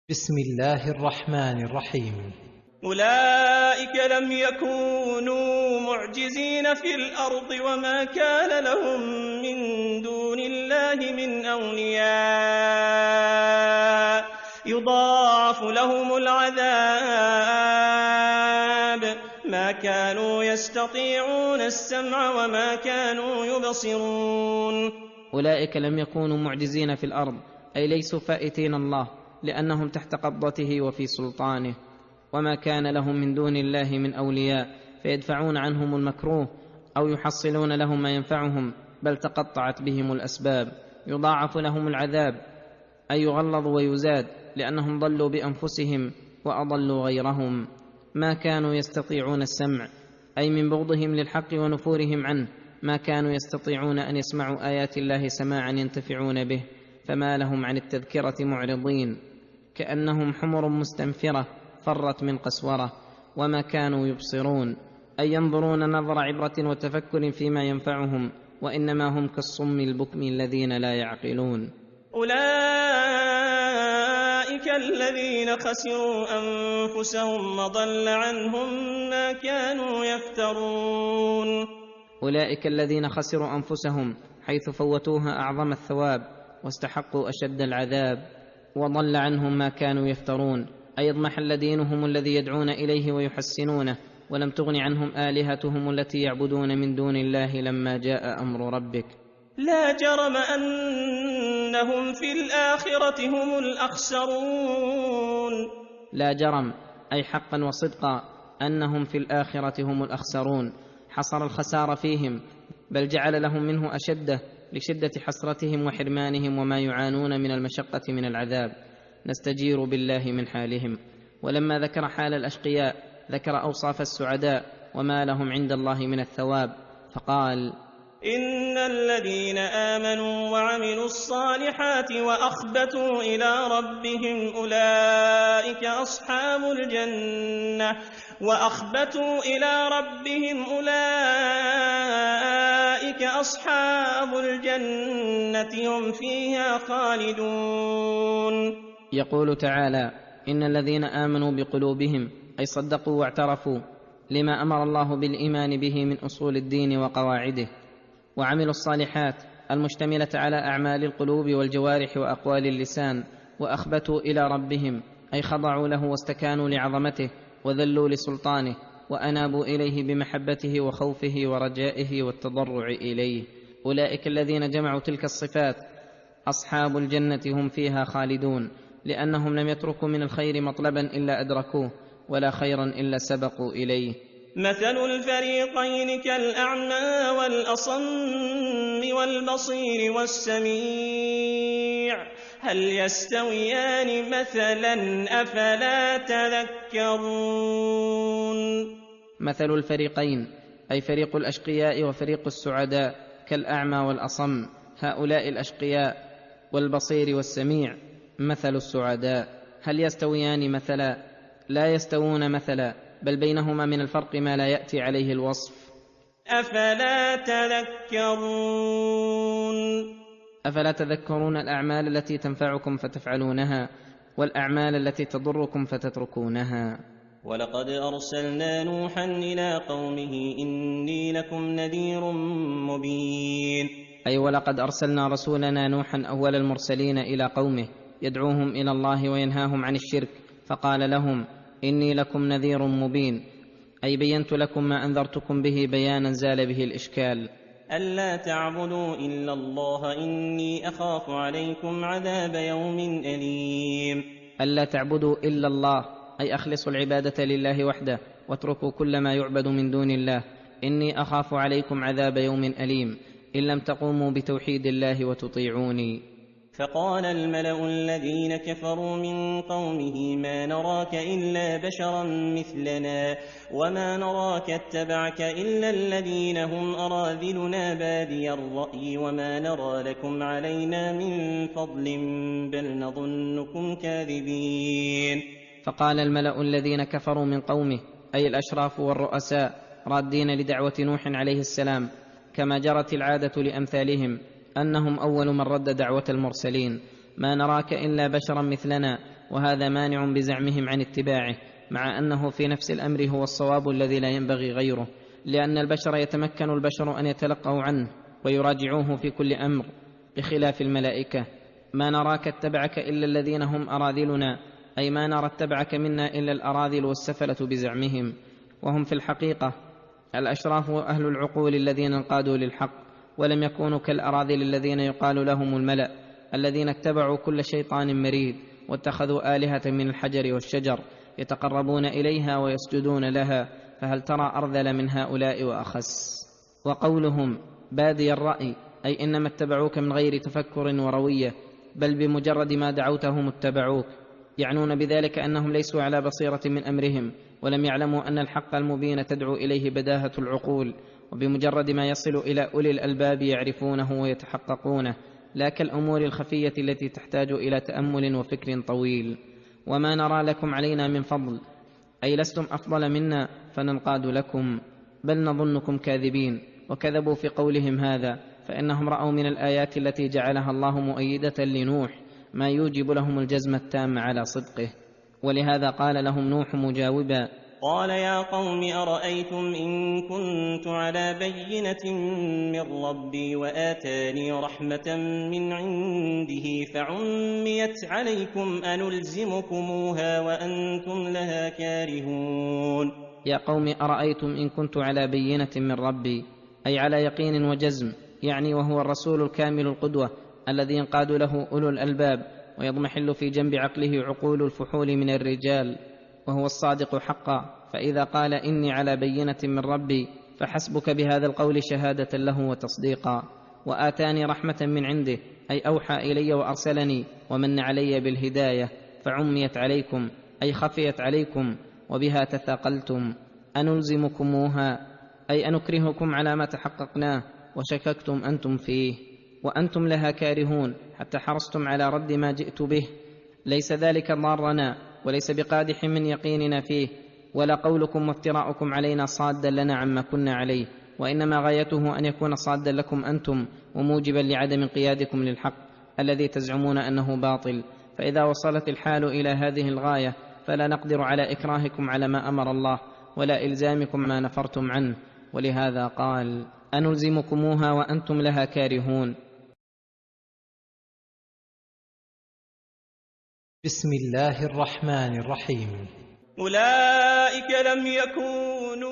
بسم الله الرحمن الرحيم. أولئك لم يكونوا معجزين في الأرض وما كان لهم من دون الله من أولياء يضاعف لهم العذاب ما كانوا يستطيعون السمع وما كانوا يبصرون. أولئك لم يكونوا معجزين في الأرض، أي ليسوا فائتين الله، لأنهم تحت قبضته وفي سلطانه. وما كان لهم من دون الله من أولياء فيدفعون عنهم المكروه أو يحصلون لهم ما ينفعهم، بل تقطعت بهم الأسباب. يضاعف لهم العذاب، أي يغلظ ويزاد، لأنهم ضلوا بأنفسهم وأضلوا غيرهم. ما كانوا يستطيعون السمع، أي من بغضهم للحق ونفورهم عنه ما كانوا يستطيعون أن يسمعوا آيات الله سماعا ينتفعون به، فما لهم عن التذكرة معرضين، كأنهم حمر مستنفرة فرت من قسورة. وما كانوا يبصرون، أي ينظرون نظر عبرة وتفكر فيما ينفعهم، وإنما هم كالصم البكم الذين لا يعقلون. أولئك الذين خسروا أنفسهم وضل عنهم ما كانوا يفترون. أولئك الذين خسروا أنفسهم، حيث فوتوها أعظم الثواب واستحقوا أشد العذاب، وضل عنهم ما كانوا يفترون، أي اضمحل دينهم الذي يدعون إليه ويحسنونه، ولم تغن عنهم آلهتهم التي يعبدون من دون الله لما جاء أمر ربك. لا جرم أنهم في الآخرة هم الأخسرون. لا جرم، أي حقا وصدقا، أنهم في الآخرة هم الأخسرون، حصر الخسار فيهم، بل جعل لهم منه أشده لشدة حسرتهم وحرمانهم وما يعانون من المشقة من العذاب. نستجير بالله من حالهم. ولما ذكر حال الأشقياء ذكر أوصاف السعداء وما لهم عند الله من الثواب، فقال: إن الذين آمنوا وعملوا الصالحات وأخبتوا إلى ربهم أولئك أصحاب الجنة هم فيها خالدون. يقول تعالى: إن الذين آمنوا بقلوبهم، أي صدقوا واعترفوا لما أمر الله بالإيمان به من أصول الدين وقواعده، وعملوا الصالحات المشتملة على أعمال القلوب والجوارح وأقوال اللسان، وأخبتوا إلى ربهم، أي خضعوا له واستكانوا لعظمته وذلوا لسلطانه، وأنابوا إليه بمحبته وخوفه ورجائه والتضرع إليه. أولئك الذين جمعوا تلك الصفات أصحاب الجنة هم فيها خالدون، لأنهم لم يتركوا من الخير مطلبا إلا أدركوه، ولا خيرا إلا سبقوا إليه. مثل الفريقين كالأعمى والأصم والبصير والسميع هل يستويان مثلا أفلا تذكرون. مثل الفريقين، أي فريق الأشقياء وفريق السعداء، كالأعمى والأصم، هؤلاء الأشقياء، والبصير والسميع مثل السعداء. هل يستويان مثلا؟ لا يستوون مثلا، بل بينهما من الفرق ما لا يأتي عليه الوصف. أفلا تذكرون. أفلا تذكرون الأعمال التي تنفعكم فتفعلونها، والأعمال التي تضركم فتتركونها. ولقد أرسلنا نوحا إلى قومه إني لكم نذير مبين. أي ولقد أرسلنا رسولنا نوحا أول المرسلين إلى قومه، يدعوهم إلى الله وينهاهم عن الشرك، فقال لهم: إني لكم نذير مبين، أي بينت لكم ما أنذرتكم به بيانا زال به الإشكال. ألا تعبدوا إلا الله إني أخاف عليكم عذاب يوم أليم. ألا تعبدوا إلا الله، أي أخلصوا العبادة لله وحده، واتركوا كل ما يعبد من دون الله. إني أخاف عليكم عذاب يوم أليم، إن لم تقوموا بتوحيد الله وتطيعوني. فقال الملأ الذين كفروا من قومه ما نراك إلا بشرا مثلنا وما نراك اتبعك إلا الذين هم أراذلنا بادي الرأي وما نرى لكم علينا من فضل بل نظنكم كاذبين. فقال الملأ الذين كفروا من قومه، أي الأشراف والرؤساء، رادين لدعوة نوح عليه السلام، كما جرت العادة لأمثالهم أنهم أول من رد دعوة المرسلين: ما نراك إلا بشرا مثلنا وهذا مانع بزعمهم عن اتباعه، مع أنه في نفس الأمر هو الصواب الذي لا ينبغي غيره، لأن البشر يتمكن البشر أن يتلقوا عنه ويراجعوه في كل أمر، بخلاف الملائكة. ما نراك اتبعك إلا الذين هم أراذلنا، أي ما نرى اتبعك منا إلا الأراذل والسفلة بزعمهم، وهم في الحقيقة الأشراف وأهل العقول الذين انقادوا للحق، ولم يكونوا كالأراذل الذين يقال لهم الملأ، الذين اتبعوا كل شيطان مريد واتخذوا آلهة من الحجر والشجر يتقربون إليها ويسجدون لها، فهل ترى أرذل من هؤلاء وأخس. وقولهم بادي الرأي، أي إنما اتبعوك من غير تفكر وروية، بل بمجرد ما دعوتهم اتبعوك، يعنون بذلك أنهم ليسوا على بصيرة من أمرهم، ولم يعلموا أن الحق المبين تدعو إليه بداهة العقول، وبمجرد ما يصل إلى أولي الألباب يعرفونه ويتحققونه، لا كالأمور الخفية التي تحتاج إلى تأمل وفكر طويل. وما نرى لكم علينا من فضل، أي لستم أفضل منا فننقاد لكم، بل نظنكم كاذبين. وكذبوا في قولهم هذا، فإنهم رأوا من الآيات التي جعلها الله مؤيدة لنوح ما يوجب لهم الجزم التام على صدقه، ولهذا قال لهم نوح مجاوبا: قال يا قوم أرأيتم إن كنت على بينة من ربي وآتاني رحمة من عنده فعميت عليكم أنلزمكموها وأنتم لها كارهون. يا قوم أرأيتم إن كنت على بينة من ربي، أي على يقين وجزم، يعني وهو الرسول الكامل القدوة الذي ينقاد له أولو الألباب ويضمحل في جنب عقله عقول الفحول من الرجال، وهو الصادق حقا. فإذا قال إني على بينة من ربي فحسبك بهذا القول شهادة له وتصديقا. وآتاني رحمة من عنده، أي أوحى إلي وأرسلني ومن علي بالهداية، فعميت عليكم أي خفيت عليكم وبها تثاقلتم. أنلزمكموها أي أنكرهكم على ما تحققناه وشككتم أنتم فيه، وأنتم لها كارهون، حتى حرصتم على رد ما جئت به. ليس ذلك ضارنا وليس بقادح من يقيننا فيه، ولا قولكم وافتراؤكم علينا صادا لنا عما كنا عليه، وإنما غايته أن يكون صادا لكم أنتم وموجبا لعدم انقيادكم للحق الذي تزعمون أنه باطل. فإذا وصلت الحال إلى هذه الغاية فلا نقدر على إكراهكم على ما أمر الله ولا إلزامكم ما نفرتم عنه، ولهذا قال: أنلزمكموها وأنتم لها كارهون. بسم الله الرحمن الرحيم. أولئك لم يكونوا